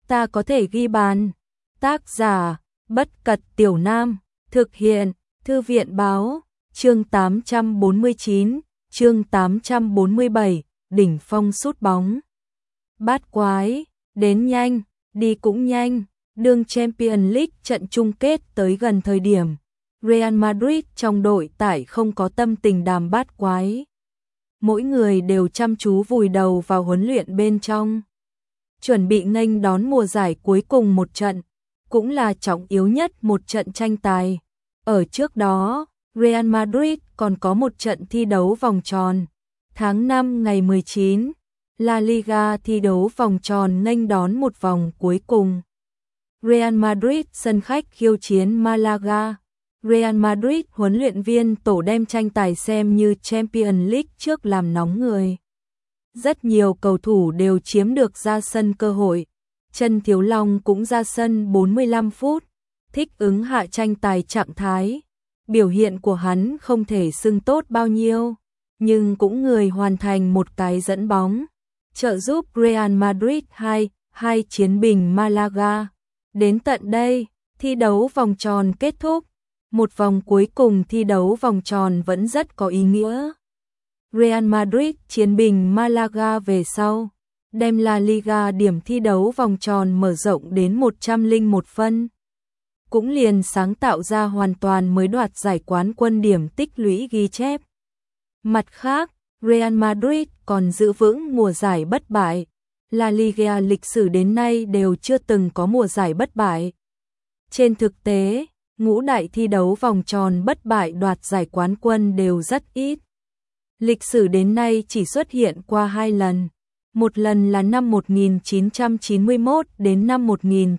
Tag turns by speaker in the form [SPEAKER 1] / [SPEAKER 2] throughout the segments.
[SPEAKER 1] ta có thể ghi bàn. Tác giả, Bất Cật Tiểu Nam, thực hiện, Thư viện báo, chương 849, chương 847, đỉnh phong sút bóng. Bát quái, đến nhanh, đi cũng nhanh, đương Champions League trận chung kết tới gần thời điểm. Real Madrid trong đội tải không có tâm tình đàm bát quái. Mỗi người đều chăm chú vùi đầu vào huấn luyện bên trong. Chuẩn bị nghênh đón mùa giải cuối cùng một trận, cũng là trọng yếu nhất một trận tranh tài. Ở trước đó, Real Madrid còn có một trận thi đấu vòng tròn. Tháng 5 ngày 19, La Liga thi đấu vòng tròn nghênh đón một vòng cuối cùng. Real Madrid sân khách khiêu chiến Malaga. Real Madrid huấn luyện viên tổ đem tranh tài xem như Champions League trước làm nóng người. Rất nhiều cầu thủ đều chiếm được ra sân cơ hội. Trần Thiếu Long cũng ra sân 45 phút, thích ứng hạ tranh tài trạng thái. Biểu hiện của hắn không thể xưng tốt bao nhiêu, nhưng cũng người hoàn thành một cái dẫn bóng, trợ giúp Real Madrid 2-2 chiến bình Malaga. Đến tận đây, thi đấu vòng tròn kết thúc. Một vòng cuối cùng thi đấu vòng tròn vẫn rất có ý nghĩa. Real Madrid chiến bình Malaga về sau, đem La Liga điểm thi đấu vòng tròn mở rộng đến 101 phân. Cũng liền sáng tạo ra hoàn toàn mới đoạt giải quán quân điểm tích lũy ghi chép. Mặt khác, Real Madrid còn giữ vững mùa giải bất bại. La Liga lịch sử đến nay đều chưa từng có mùa giải bất bại. Trên thực tế, ngũ đại thi đấu vòng tròn bất bại đoạt giải quán quân đều rất ít. Lịch sử đến nay chỉ xuất hiện qua 2 lần. Một lần là năm 1991 đến năm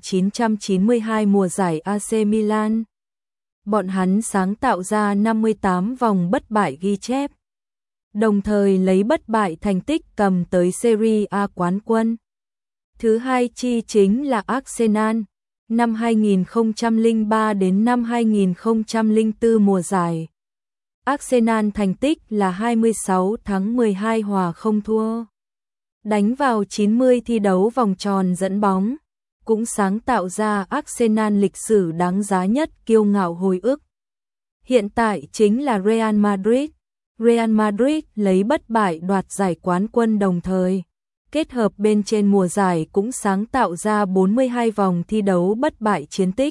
[SPEAKER 1] 1992 mùa giải AC Milan. Bọn hắn sáng tạo ra 58 vòng bất bại ghi chép, đồng thời lấy bất bại thành tích cầm tới Serie A quán quân. Thứ hai chi chính là Arsenal, năm 2003 đến năm 2004 mùa giải. Arsenal thành tích là 26 thắng 12 hòa không thua. Đánh vào 90 thi đấu vòng tròn dẫn bóng, cũng sáng tạo ra Arsenal lịch sử đáng giá nhất kiêu ngạo hồi ức. Hiện tại chính là Real Madrid. Real Madrid lấy bất bại đoạt giải quán quân đồng thời. Kết hợp bên trên mùa giải cũng sáng tạo ra 42 vòng thi đấu bất bại chiến tích.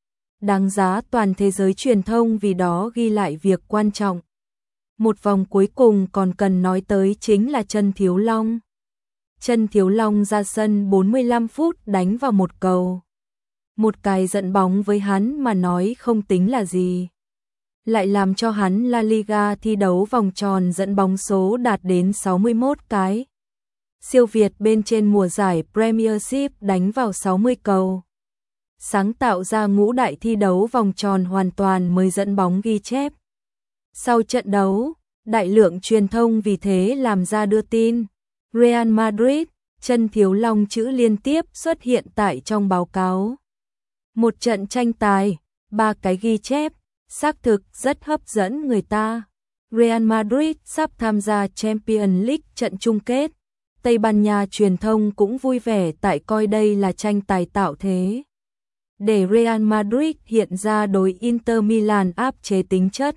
[SPEAKER 1] Đáng giá toàn thế giới truyền thông vì đó ghi lại việc quan trọng. Một vòng cuối cùng còn cần nói tới chính là Trần Thiếu Long. Trần Thiếu Long ra sân 45 phút đánh vào một cầu. Một cái dẫn bóng với hắn mà nói không tính là gì. Lại làm cho hắn La Liga thi đấu vòng tròn dẫn bóng số đạt đến 61 cái. Siêu việt bên trên mùa giải Premiership đánh vào 60 cầu. Sáng tạo ra ngũ đại thi đấu vòng tròn hoàn toàn mới dẫn bóng ghi chép. Sau trận đấu, đại lượng truyền thông vì thế làm ra đưa tin. Real Madrid, Trần Thiếu Long chữ liên tiếp xuất hiện tại trong báo cáo. Một trận tranh tài, 3 cái ghi chép, xác thực rất hấp dẫn người ta. Real Madrid sắp tham gia Champions League trận chung kết. Tây Ban Nha truyền thông cũng vui vẻ tại coi đây là tranh tài tạo thế. Để Real Madrid hiện ra đối Inter Milan áp chế tính chất.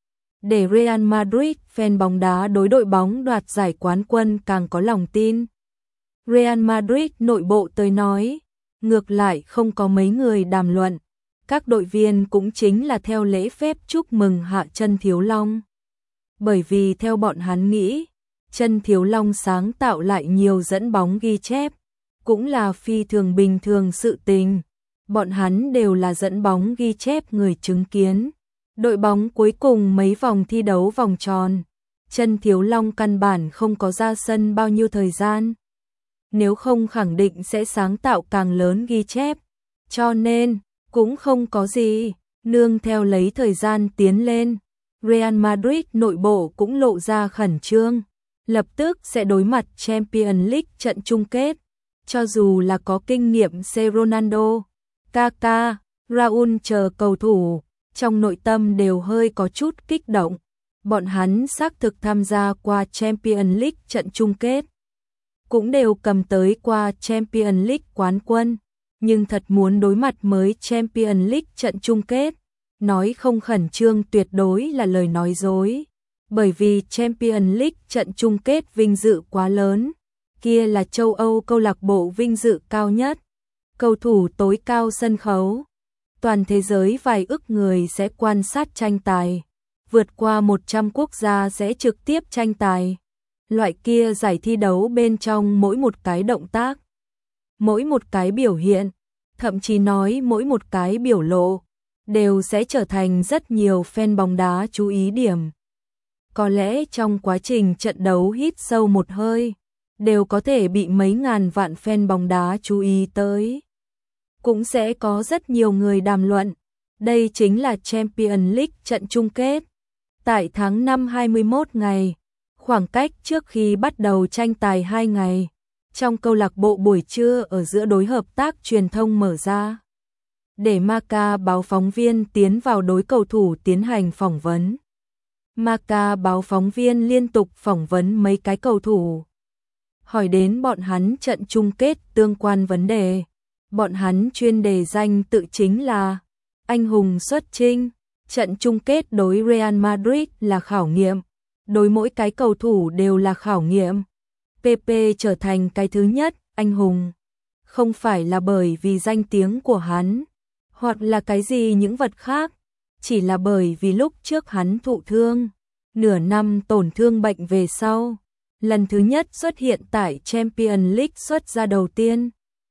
[SPEAKER 1] Để Real Madrid fan bóng đá đối đội bóng đoạt giải quán quân càng có lòng tin. Real Madrid nội bộ tới nói, ngược lại không có mấy người đàm luận. Các đội viên cũng chính là theo lễ phép chúc mừng hạ Trần Thiếu Long. Bởi vì theo bọn hắn nghĩ, Trần Thiếu Long sáng tạo lại nhiều dẫn bóng ghi chép, cũng là phi thường bình thường sự tình. Bọn hắn đều là dẫn bóng ghi chép người chứng kiến. Đội bóng cuối cùng mấy vòng thi đấu vòng tròn, Trần Thiếu Long căn bản không có ra sân bao nhiêu thời gian. Nếu không khẳng định sẽ sáng tạo càng lớn ghi chép. Cho nên, cũng không có gì, nương theo lấy thời gian tiến lên. Real Madrid nội bộ cũng lộ ra khẩn trương. Lập tức sẽ đối mặt Champions League trận chung kết. Cho dù là có kinh nghiệm C. Ronaldo, Kaká, Raúl chờ cầu thủ, trong nội tâm đều hơi có chút kích động. Bọn hắn xác thực tham gia qua Champions League trận chung kết. cũng đều cầm tới qua Champions League quán quân, nhưng thật muốn đối mặt mới Champions League trận chung kết, nói không khẩn trương tuyệt đối là lời nói dối, bởi vì Champions League trận chung kết vinh dự quá lớn, kia là châu Âu câu lạc bộ vinh dự cao nhất, cầu thủ tối cao sân khấu. Toàn thế giới vài ức người sẽ quan sát tranh tài, vượt qua 100 quốc gia sẽ trực tiếp tranh tài. Loại kia giải thi đấu bên trong mỗi một cái động tác, mỗi một cái biểu hiện, thậm chí nói mỗi một cái biểu lộ, đều sẽ trở thành rất nhiều fan bóng đá chú ý điểm. Có lẽ trong quá trình trận đấu hít sâu một hơi, đều có thể bị mấy ngàn vạn fan bóng đá chú ý tới. Cũng sẽ có rất nhiều người đàm luận, đây chính là Champions League trận chung kết. Tại tháng 5 21 ngày, khoảng cách trước khi bắt đầu tranh tài 2 ngày, trong câu lạc bộ buổi trưa ở giữa đối hợp tác truyền thông mở ra. Để Marca báo phóng viên tiến vào đối cầu thủ tiến hành phỏng vấn. Marca báo phóng viên liên tục phỏng vấn mấy cái cầu thủ, hỏi đến bọn hắn trận chung kết tương quan vấn đề. Bọn hắn chuyên đề danh tự chính là anh hùng xuất chinh, trận chung kết đối Real Madrid là khảo nghiệm, đối mỗi cái cầu thủ đều là khảo nghiệm. Pepe trở thành cái thứ nhất, anh hùng, không phải là bởi vì danh tiếng của hắn, hoặc là cái gì những vật khác, chỉ là bởi vì lúc trước hắn thụ thương, nửa năm tổn thương bệnh về sau, lần thứ nhất xuất hiện tại Champions League xuất ra đầu tiên.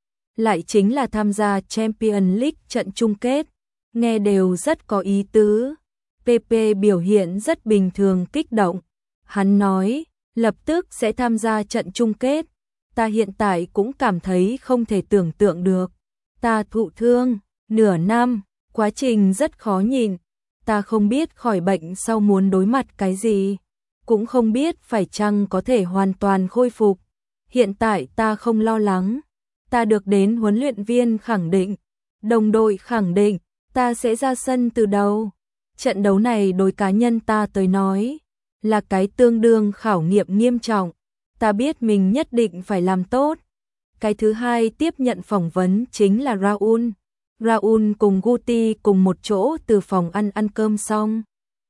[SPEAKER 1] Lại chính là tham gia Champions League trận chung kết, nghe đều rất có ý tứ. Pepe biểu hiện rất bình thường kích động. Hắn nói, lập tức sẽ tham gia trận chung kết. Ta hiện tại cũng cảm thấy không thể tưởng tượng được. Ta thụ thương, nửa năm, quá trình rất khó nhịn. Ta không biết khỏi bệnh sau muốn đối mặt cái gì. Cũng không biết phải chăng có thể hoàn toàn khôi phục. Hiện tại ta không lo lắng. Ta được đến huấn luyện viên khẳng định, đồng đội khẳng định, ta sẽ ra sân từ đầu. Trận đấu này đối cá nhân ta tới nói, là cái tương đương khảo nghiệm nghiêm trọng. Ta biết mình nhất định phải làm tốt. Cái thứ hai tiếp nhận phỏng vấn chính là Raúl. Raúl cùng Guti cùng một chỗ từ phòng ăn cơm xong.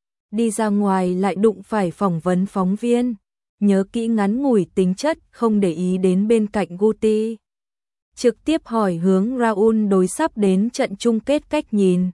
[SPEAKER 1] Đi ra ngoài lại đụng phải phỏng vấn phóng viên. Nhớ kỹ ngắn ngủi tính chất không để ý đến bên cạnh Guti. Trực tiếp hỏi hướng Raúl đối sắp đến trận chung kết cách nhìn.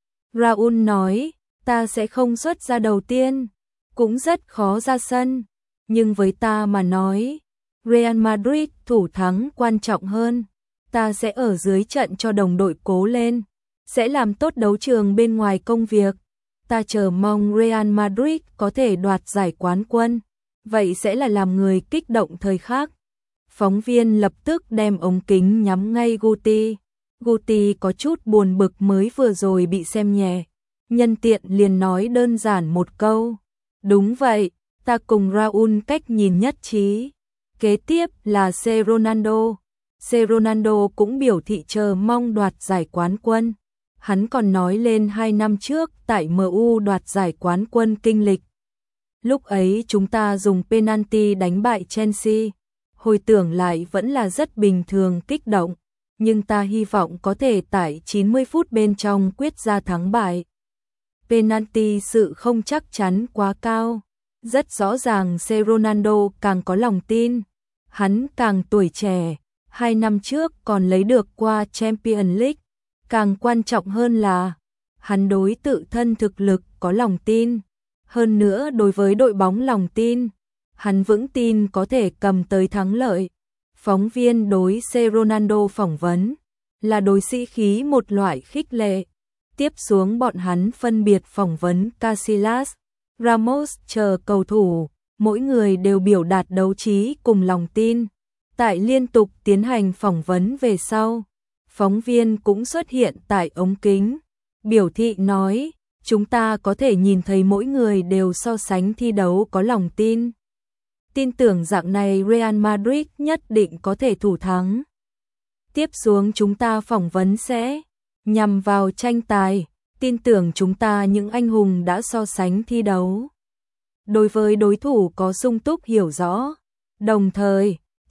[SPEAKER 1] Raúl nói, ta sẽ không xuất ra đầu tiên, cũng rất khó ra sân, nhưng với ta mà nói, Real Madrid thủ thắng quan trọng hơn, ta sẽ ở dưới trận cho đồng đội cố lên, sẽ làm tốt đấu trường bên ngoài công việc, ta chờ mong Real Madrid có thể đoạt giải quán quân, vậy sẽ là làm người kích động thời khắc. Phóng viên lập tức đem ống kính nhắm ngay Guti. Guti có chút buồn bực mới vừa rồi bị xem nhẹ. Nhân tiện liền nói đơn giản một câu. Đúng vậy, ta cùng Raúl cách nhìn nhất trí. Kế tiếp là C. Ronaldo. C. Ronaldo cũng biểu thị chờ mong đoạt giải quán quân. Hắn còn nói lên 2 năm trước tại MU đoạt giải quán quân kinh lịch. Lúc ấy chúng ta dùng penalty đánh bại Chelsea. Hồi tưởng lại vẫn là rất bình thường kích động, nhưng ta hy vọng có thể tại 90 phút bên trong quyết ra thắng bại. Penalty sự không chắc chắn quá cao, rất rõ ràng C. Ronaldo càng có lòng tin, hắn càng tuổi trẻ, 2 năm trước còn lấy được qua Champions League, càng quan trọng hơn là hắn đối tự thân thực lực có lòng tin, hơn nữa đối với đội bóng lòng tin. Hắn vững tin có thể cầm tới thắng lợi. Phóng viên đối C. Ronaldo phỏng vấn là đối sĩ khí một loại khích lệ. Tiếp xuống bọn hắn phân biệt phỏng vấn Casillas, Ramos chờ cầu thủ, mỗi người đều biểu đạt đấu trí cùng lòng tin. Tại liên tục tiến hành phỏng vấn về sau, phóng viên cũng xuất hiện tại ống kính. Biểu thị nói, chúng ta có thể nhìn thấy mỗi người đều so sánh thi đấu có lòng tin. Tin tưởng dạng này Real Madrid nhất định có thể thủ thắng. Tiếp xuống chúng ta phỏng vấn sẽ nhằm vào tranh tài, tin tưởng chúng ta những anh hùng đã so sánh thi đấu. Đối với đối thủ có sung túc hiểu rõ, đồng thời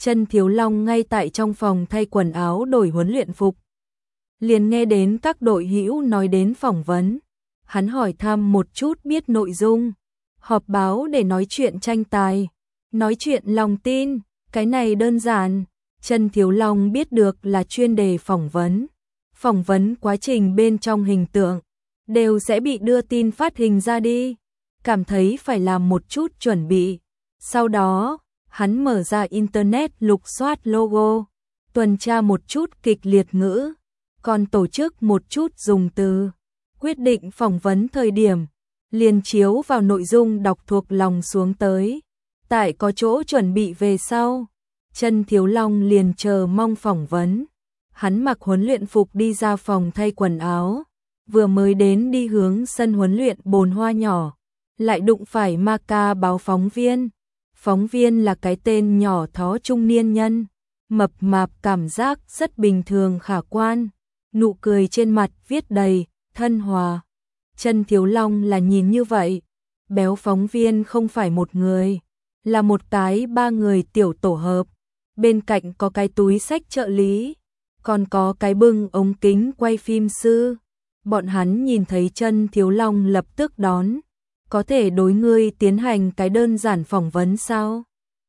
[SPEAKER 1] Chân Thiếu Long ngay tại trong phòng thay quần áo đổi huấn luyện phục. Liền nghe đến các đội hữu nói đến phỏng vấn. Hắn hỏi thăm một chút biết nội dung. Họp báo để nói chuyện tranh tài. Nói chuyện lòng tin, cái này đơn giản. Chân Thiếu Long biết được là chuyên đề phỏng vấn. Phỏng vấn quá trình bên trong hình tượng đều sẽ bị đưa tin phát hình ra đi. Cảm thấy phải làm một chút chuẩn bị. Sau đó, hắn mở ra internet lục soát logo, tuần tra một chút kịch liệt ngữ, còn tổ chức một chút dùng từ. Quyết định phỏng vấn thời điểm, liền chiếu vào nội dung đọc thuộc lòng xuống tới. Tại có chỗ chuẩn bị về sau, Chân Thiếu Long liền chờ mong phỏng vấn. Hắn mặc huấn luyện phục đi ra phòng thay quần áo, vừa mới đến đi hướng sân huấn luyện Bồn Hoa nhỏ, lại đụng phải Maka báo phóng viên. Phóng viên là cái tên nhỏ thó trung niên nhân, mập mạp cảm giác rất bình thường khả quan, nụ cười trên mặt viết đầy thân hòa. Chân Thiếu Long là nhìn như vậy, béo phóng viên không phải một người, là một cái 3 người tiểu tổ hợp, bên cạnh có cái túi sách trợ lý, còn có cái bưng ống kính quay phim sư. Bọn hắn nhìn thấy Chân Thiếu Long lập tức đón. Có thể đối ngươi tiến hành cái đơn giản phỏng vấn sao?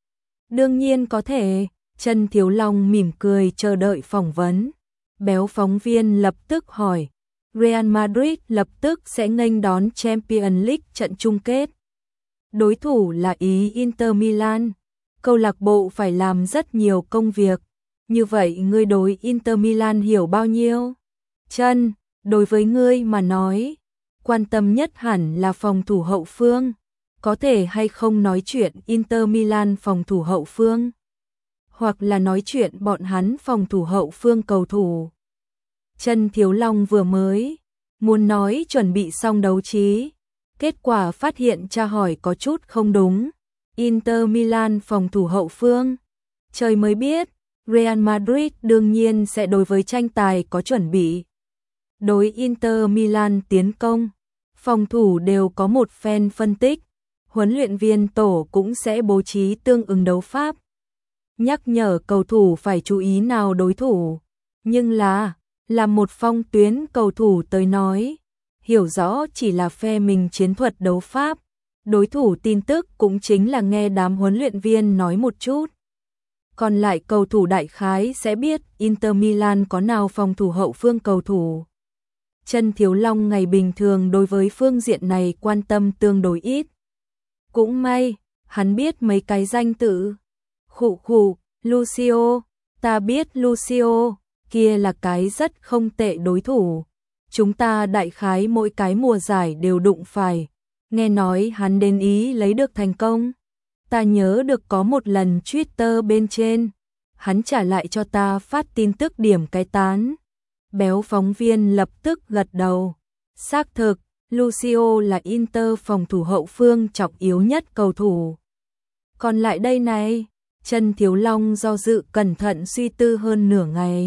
[SPEAKER 1] Đương nhiên có thể. Chân Thiếu Long mỉm cười chờ đợi phỏng vấn. Béo phóng viên lập tức hỏi. Real Madrid lập tức sẽ nghênh đón Champions League trận chung kết. Đối thủ là Inter Milan. Câu lạc bộ phải làm rất nhiều công việc. Như vậy ngươi đối Inter Milan hiểu bao nhiêu? Chân, đối với ngươi mà nói, quan tâm nhất hẳn là phòng thủ hậu phương. Có thể hay không nói chuyện Inter Milan phòng thủ hậu phương? Hoặc là nói chuyện bọn hắn phòng thủ hậu phương cầu thủ. Chân Thiếu Long vừa mới muốn nói chuẩn bị xong đấu trí, kết quả phát hiện tra hỏi có chút không đúng. Inter Milan phòng thủ hậu phương. Trời mới biết, Real Madrid đương nhiên sẽ đối với tranh tài có chuẩn bị. Đối Inter Milan tiến công, phòng thủ đều có một phen phân tích, huấn luyện viên tổ cũng sẽ bố trí tương ứng đấu pháp. Nhắc nhở cầu thủ phải chú ý nào đối thủ, nhưng là một phong tuyến cầu thủ tới nói, hiểu rõ chỉ là phe mình chiến thuật đấu pháp, đối thủ tin tức cũng chính là nghe đám huấn luyện viên nói một chút. Còn lại cầu thủ đại khái sẽ biết Inter Milan có nào phòng thủ hậu phương cầu thủ. Chân Thiếu Long ngày bình thường đối với phương diện này quan tâm tương đối ít. Cũng may, hắn biết mấy cái danh tự. Khụ, Lucio, ta biết Lucio, kia là cái rất không tệ đối thủ. Chúng ta đại khái mỗi cái mùa giải đều đụng phải. Nghe nói hắn đến Ý lấy được thành công. Ta nhớ được có một lần Twitter bên trên, hắn trả lại cho ta phát tin tức điểm cái tán. Béo phóng viên lập tức gật đầu. Xác thực, Lucio là Inter phòng thủ hậu phương trọng yếu nhất cầu thủ. Còn lại đây này, Chân Thiếu Long do dự cẩn thận suy tư hơn nửa ngày.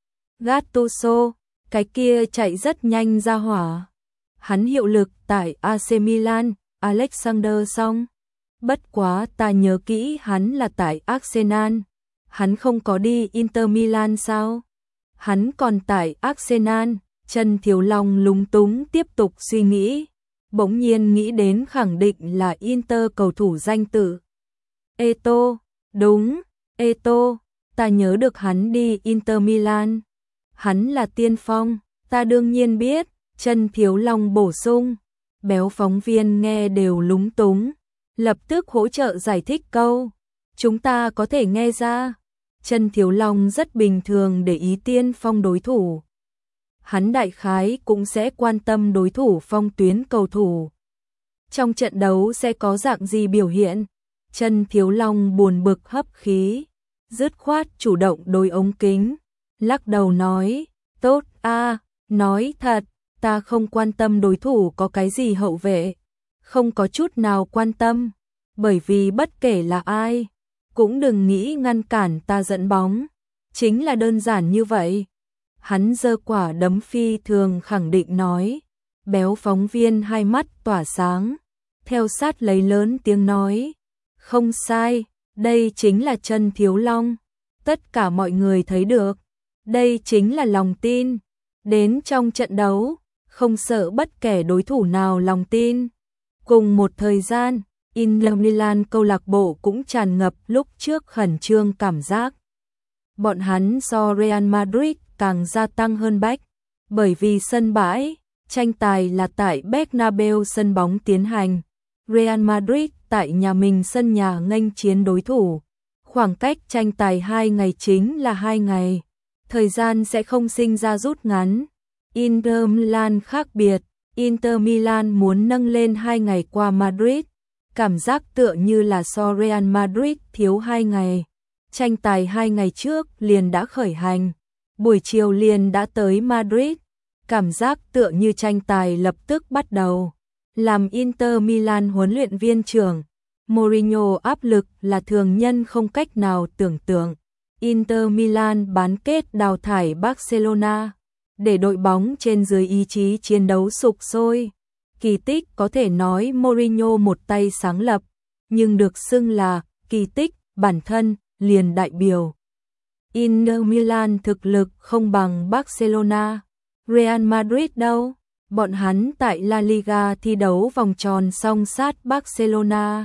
[SPEAKER 1] Gattuso, cái kia chạy rất nhanh ra hỏa. Hắn hiệu lực tại AC Milan, Alexander Song. Bất quá ta nhớ kỹ hắn là tại Arsenal. Hắn không có đi Inter Milan sao? Hắn còn tại Arsenal. Chân Thiếu Long lúng túng tiếp tục suy nghĩ. Bỗng nhiên nghĩ đến khẳng định là Inter cầu thủ danh tự. Eto'o, đúng, Eto'o, ta nhớ được hắn đi Inter Milan. Hắn là tiên phong, ta đương nhiên biết. Chân Thiếu Long bổ sung. Béo phóng viên nghe đều lúng túng, lập tức hỗ trợ giải thích câu. Chúng ta có thể nghe ra. Chân Thiếu Long rất bình thường để ý tiên phong đối thủ. Hắn đại khái cũng sẽ quan tâm đối thủ phong tuyến cầu thủ. Trong trận đấu sẽ có dạng gì biểu hiện? Chân Thiếu Long buồn bực hấp khí, dứt khoát chủ động đối ống kính, lắc đầu nói, tốt a, nói thật, ta không quan tâm đối thủ có cái gì hậu vệ, không có chút nào quan tâm, bởi vì bất kể là ai, cũng đừng nghĩ ngăn cản ta dẫn bóng, chính là đơn giản như vậy. Hắn giơ quả đấm phi thường khẳng định nói. Béo phóng viên hai mắt tỏa sáng, theo sát lấy lớn tiếng nói, không sai, Đây chính là chân Thiếu Long. Tất cả mọi người thấy được. Đây chính là lòng tin. Đến trong trận đấu, không sợ bất kể đối thủ nào lòng tin. Cùng một thời gian, Inter Milan câu lạc bộ cũng tràn ngập lúc trước khẩn trương cảm giác. Bọn hắn so Real Madrid càng gia tăng hơn bách, bởi vì sân bãi, tranh tài là tại Bernabeu sân bóng tiến hành. Real Madrid tại nhà mình sân nhà nghênh chiến đối thủ. Khoảng cách tranh tài 2 ngày chính là 2 ngày. Thời gian sẽ không sinh ra rút ngắn. Inter Milan khác biệt. Inter Milan muốn nâng lên 2 ngày qua Madrid. Cảm giác tựa như là so Real Madrid thiếu 2 ngày. Tranh tài 2 ngày trước liền đã khởi hành. Buổi chiều liền đã tới Madrid. Cảm giác tựa như tranh tài lập tức bắt đầu. Làm Inter Milan huấn luyện viên trưởng, Mourinho áp lực là thường nhân không cách nào tưởng tượng. Inter Milan bán kết đào thải Barcelona, để đội bóng trên dưới ý chí chiến đấu sục sôi. Kỳ tích có thể nói Mourinho một tay sáng lập, nhưng được xưng là kỳ tích bản thân liền đại biểu. Inter Milan thực lực không bằng Barcelona, Real Madrid đâu. Bọn hắn tại La Liga thi đấu vòng tròn song sát Barcelona.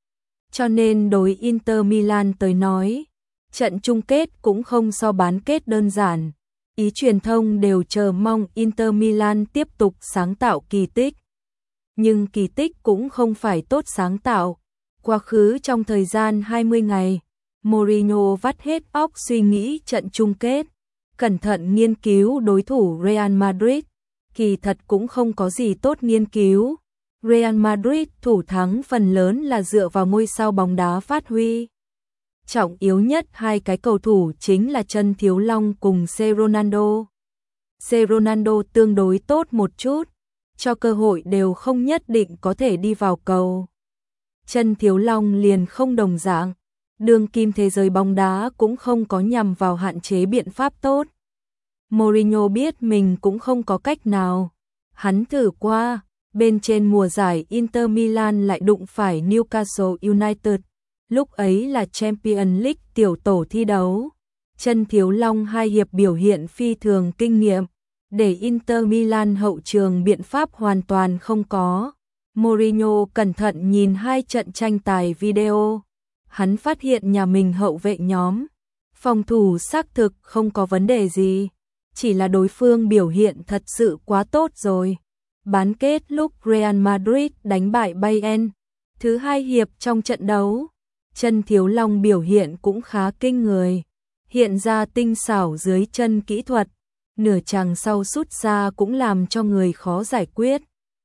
[SPEAKER 1] Cho nên đối Inter Milan tới nói, trận chung kết cũng không so bán kết đơn giản. Ý truyền thông đều chờ mong Inter Milan tiếp tục sáng tạo kỳ tích. Nhưng kỳ tích cũng không phải tốt sáng tạo. Quá khứ trong thời gian 20 ngày, Mourinho vắt hết óc suy nghĩ trận chung kết, cẩn thận nghiên cứu đối thủ Real Madrid. Kỳ thật cũng không có gì tốt nghiên cứu. Real Madrid thủ thắng phần lớn là dựa vào ngôi sao bóng đá phát huy. Trọng yếu nhất hai cái cầu thủ chính là chân Thiếu Long cùng C. Ronaldo. C. Ronaldo tương đối tốt một chút, cho cơ hội đều không nhất định có thể đi vào cầu. Chân Thiếu Long liền không đồng dạng, đương kim thế giới bóng đá cũng không có nhằm vào hạn chế biện pháp tốt. Mourinho biết mình cũng không có cách nào. Hắn thử qua, bên trên mùa giải Inter Milan lại đụng phải Newcastle United. Lúc ấy là Champions League tiểu tổ thi đấu. Chân Thiếu Long 2 hiệp biểu hiện phi thường kinh nghiệm, để Inter Milan hậu trường biện pháp hoàn toàn không có. Mourinho cẩn thận nhìn 2 trận tranh tài video. Hắn phát hiện nhà mình hậu vệ nhóm phòng thủ xác thực không có vấn đề gì. Chỉ là đối phương biểu hiện thật sự quá tốt rồi. Bán kết lúc Real Madrid đánh bại Bayern, thứ 2 hiệp trong trận đấu, chân Thiếu Long biểu hiện cũng khá kinh người, hiện ra tinh xảo dưới chân kỹ thuật, nửa chàng sau sút ra cũng làm cho người khó giải quyết.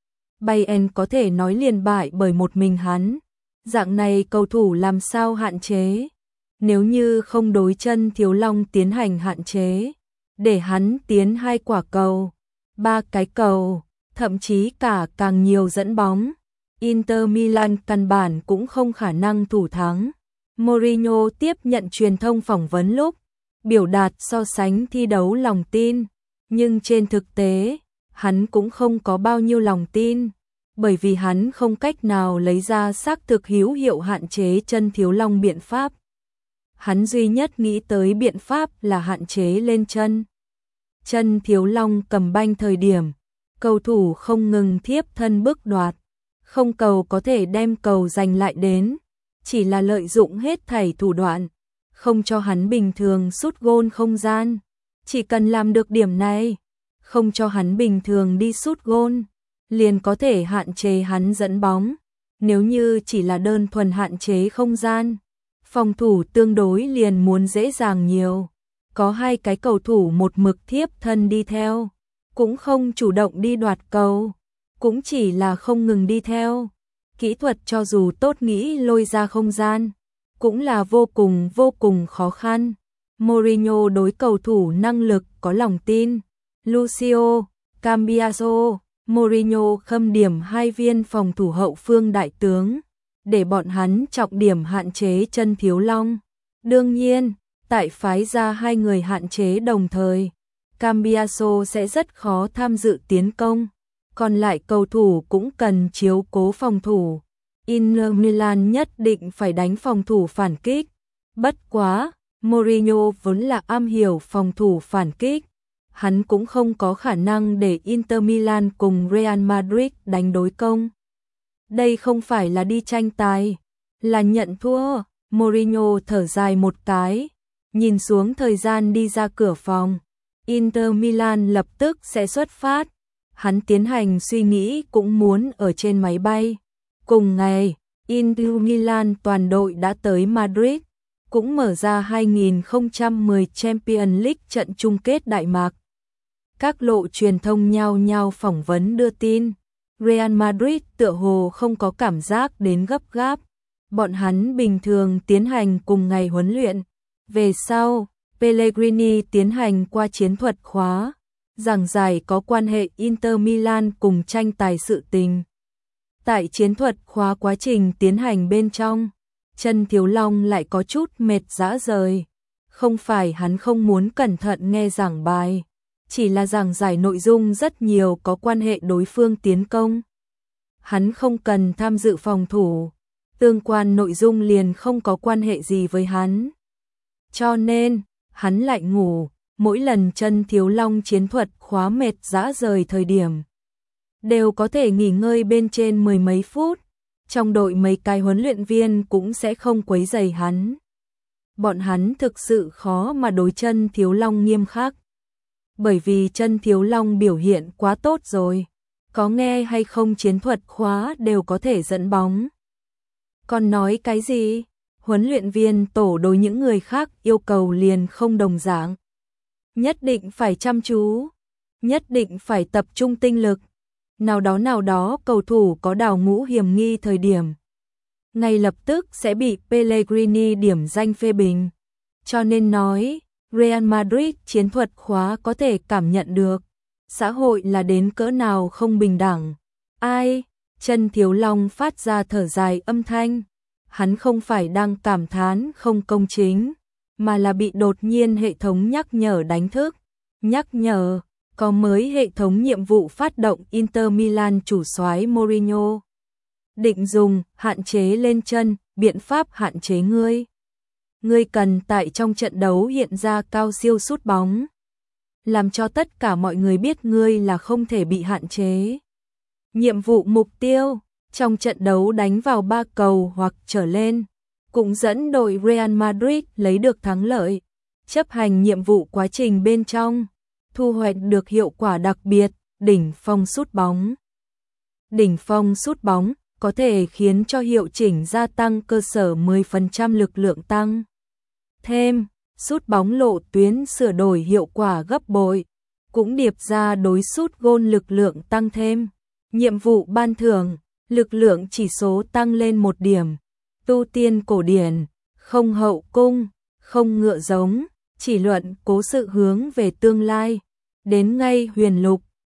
[SPEAKER 1] Bayern có thể nói liền bại bởi một mình hắn, dạng này cầu thủ làm sao hạn chế? Nếu như không đối chân Thiếu Long tiến hành hạn chế, để hắn tiến 2 quả cầu, 3 cái cầu, thậm chí cả càng nhiều dẫn bóng, Inter Milan căn bản cũng không khả năng thủ thắng. Mourinho tiếp nhận truyền thông phỏng vấn lúc biểu đạt so sánh thi đấu lòng tin, nhưng trên thực tế, hắn cũng không có bao nhiêu lòng tin, bởi vì hắn không cách nào lấy ra xác thực hữu hiệu hạn chế chân Thiếu Long biện pháp. Hắn duy nhất nghĩ tới biện pháp là hạn chế lên chân. Chân Thiếu Long cầm banh thời điểm, cầu thủ không ngừng thiếp thân bước đoạt, không cầu có thể đem cầu giành lại đến, chỉ là lợi dụng hết thảy thủ đoạn, không cho hắn bình thường sút gôn không gian. Chỉ cần làm được điểm này, không cho hắn bình thường đi sút gôn, liền có thể hạn chế hắn dẫn bóng. Nếu như chỉ là đơn thuần hạn chế không gian, phòng thủ tương đối liền muốn dễ dàng nhiều. Có 2 cái cầu thủ một mực thiếp thân đi theo, cũng không chủ động đi đoạt cầu, cũng chỉ là không ngừng đi theo. Kỹ thuật cho dù tốt nghĩ lôi ra không gian, cũng là vô cùng khó khăn. Mourinho đối cầu thủ năng lực có lòng tin. Lucio, Cambiaso, Mourinho khâm điểm 2 viên phòng thủ hậu phương đại tướng, để bọn hắn trọng điểm hạn chế chân Thiếu Long. Đương nhiên, tại phái ra 2 người hạn chế đồng thời, Cambiaso sẽ rất khó tham dự tiến công, còn lại cầu thủ cũng cần chiếu cố phòng thủ. Inter Milan nhất định phải đánh phòng thủ phản kích. Bất quá, Mourinho vốn là am hiểu phòng thủ phản kích. Hắn cũng không có khả năng để Inter Milan cùng Real Madrid đánh đối công. Đây không phải là đi tranh tài, là nhận thua. Mourinho thở dài một cái, nhìn xuống thời gian đi ra cửa phòng. Inter Milan lập tức sẽ xuất phát. Hắn tiến hành suy nghĩ cũng muốn ở trên máy bay. Cùng ngày, Inter Milan toàn đội đã tới Madrid, cũng mở ra 2010 Champions League trận chung kết Đại Mạc. Các lộ truyền thông nhao nhao phỏng vấn đưa tin, Real Madrid tựa hồ không có cảm giác đến gấp gáp. Bọn hắn bình thường tiến hành cùng ngày huấn luyện. Về sau, Pellegrini tiến hành qua chiến thuật khóa, giảng giải có quan hệ Inter Milan cùng tranh tài sự tình. Tại chiến thuật khóa quá trình tiến hành bên trong, Chân Thiếu Long lại có chút mệt rã rời. Không phải hắn không muốn cẩn thận nghe giảng bài, chỉ là giảng giải nội dung rất nhiều có quan hệ đối phương tiến công. Hắn không cần tham dự phòng thủ, tương quan nội dung liền không có quan hệ gì với hắn. Cho nên, hắn lại ngủ, mỗi lần Chân Thiếu Long chiến thuật khóa mệt rã rời thời điểm, đều có thể nghỉ ngơi bên trên mười mấy phút, trong đội mấy cái huấn luyện viên cũng sẽ không quấy rầy hắn. Bọn hắn thực sự khó mà đối Chân Thiếu Long nghiêm khắc. Bởi vì Chân Thiếu Long biểu hiện quá tốt rồi, có nghe hay không chiến thuật khóa đều có thể dẫn bóng. Còn nói cái gì? Huấn luyện viên tổ đối những người khác yêu cầu liền không đồng dạng. Nhất định phải chăm chú, nhất định phải tập trung tinh lực. Nào đó cầu thủ có đào ngũ hiểm nghi thời điểm, ngay lập tức sẽ bị Pellegrini điểm danh phê bình. Cho nên nói, Real Madrid chiến thuật khóa có thể cảm nhận được xã hội là đến cỡ nào không bình đẳng. Ai? Chân Thiếu Long phát ra thở dài âm thanh. Hắn không phải đang cảm thán không công chính, mà là bị đột nhiên hệ thống nhắc nhở đánh thức. Nhắc nhở, có mới hệ thống nhiệm vụ phát động Inter Milan chủ soái Mourinho. Định dùng, hạn chế lên chân, biện pháp hạn chế ngươi. Ngươi cần tại trong trận đấu hiện ra cao siêu sút bóng. Làm cho tất cả mọi người biết ngươi là không thể bị hạn chế. Nhiệm vụ mục tiêu, trong trận đấu đánh vào 3 cầu hoặc trở lên, cũng dẫn đội Real Madrid lấy được thắng lợi. Chấp hành nhiệm vụ quá trình bên trong, thu hoạch được hiệu quả đặc biệt, đỉnh phong sút bóng. Đỉnh phong sút bóng có thể khiến cho hiệu chỉnh gia tăng cơ sở 10% lực lượng tăng. Thêm, sút bóng lộ tuyến sửa đổi hiệu quả gấp bội, cũng điệp ra đối sút gôn lực lượng tăng thêm. Nhiệm vụ ban thưởng, lực lượng chỉ số tăng lên 1 điểm. Tu tiên cổ điển, không hậu cung, không ngựa giống, chỉ luận cố sự hướng về tương lai. Đến ngay huyền lục,